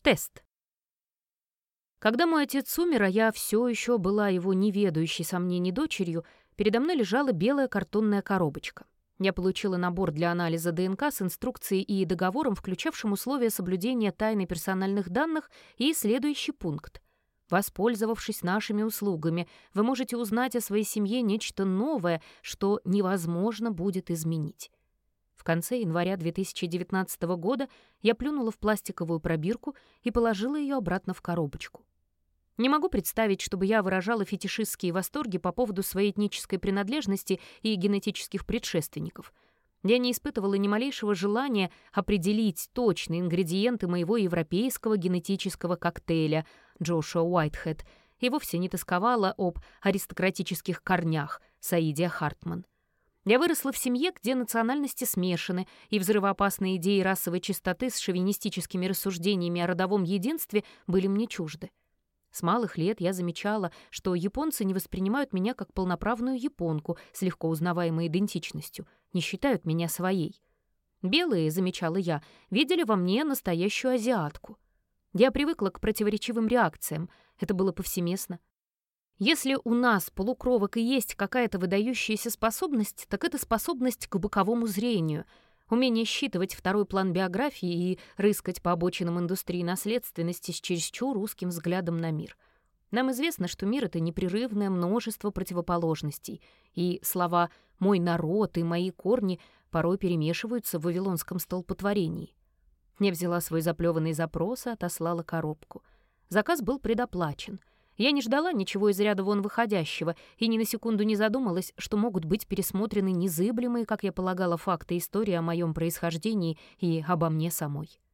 Тест. Когда мой отец умер, а я все еще была его неведающей сомнений дочерью, передо мной лежала белая картонная коробочка. Я получила набор для анализа ДНК с инструкцией и договором, включавшим условия соблюдения тайны персональных данных, и следующий пункт. Воспользовавшись нашими услугами, вы можете узнать о своей семье нечто новое, что невозможно будет изменить. В конце января 2019 года я плюнула в пластиковую пробирку и положила ее обратно в коробочку. Не могу представить, чтобы я выражала фетишистские восторги по поводу своей этнической принадлежности и генетических предшественников. Я не испытывала ни малейшего желания определить точные ингредиенты моего европейского генетического коктейля Джошуа Уайтхед и вовсе не тосковала об аристократических корнях Саидия Хартман. Я выросла в семье, где национальности смешаны, и взрывоопасные идеи расовой чистоты с шовинистическими рассуждениями о родовом единстве были мне чужды. С малых лет я замечала, что японцы не воспринимают меня как полноправную японку с легко узнаваемой идентичностью, не считают меня своей. Белые, замечала я, видели во мне настоящую азиатку. Я привыкла к противоречивым реакциям, это было повсеместно. Если у нас, полукровок, и есть какая-то выдающаяся способность, так это способность к боковому зрению, умение считывать второй план биографии и рыскать по обочинам индустрии наследственности с чересчур узким взглядом на мир. Нам известно, что мир — это непрерывное множество противоположностей, и слова «мой народ» и «мои корни» порой перемешиваются в вавилонском столпотворении. Я взяла свой заплеванный запрос и отослала коробку. Заказ был предоплачен. Я не ждала ничего из ряда вон выходящего и ни на секунду не задумалась, что могут быть пересмотрены незыблемые, как я полагала, факты истории о моем происхождении и обо мне самой.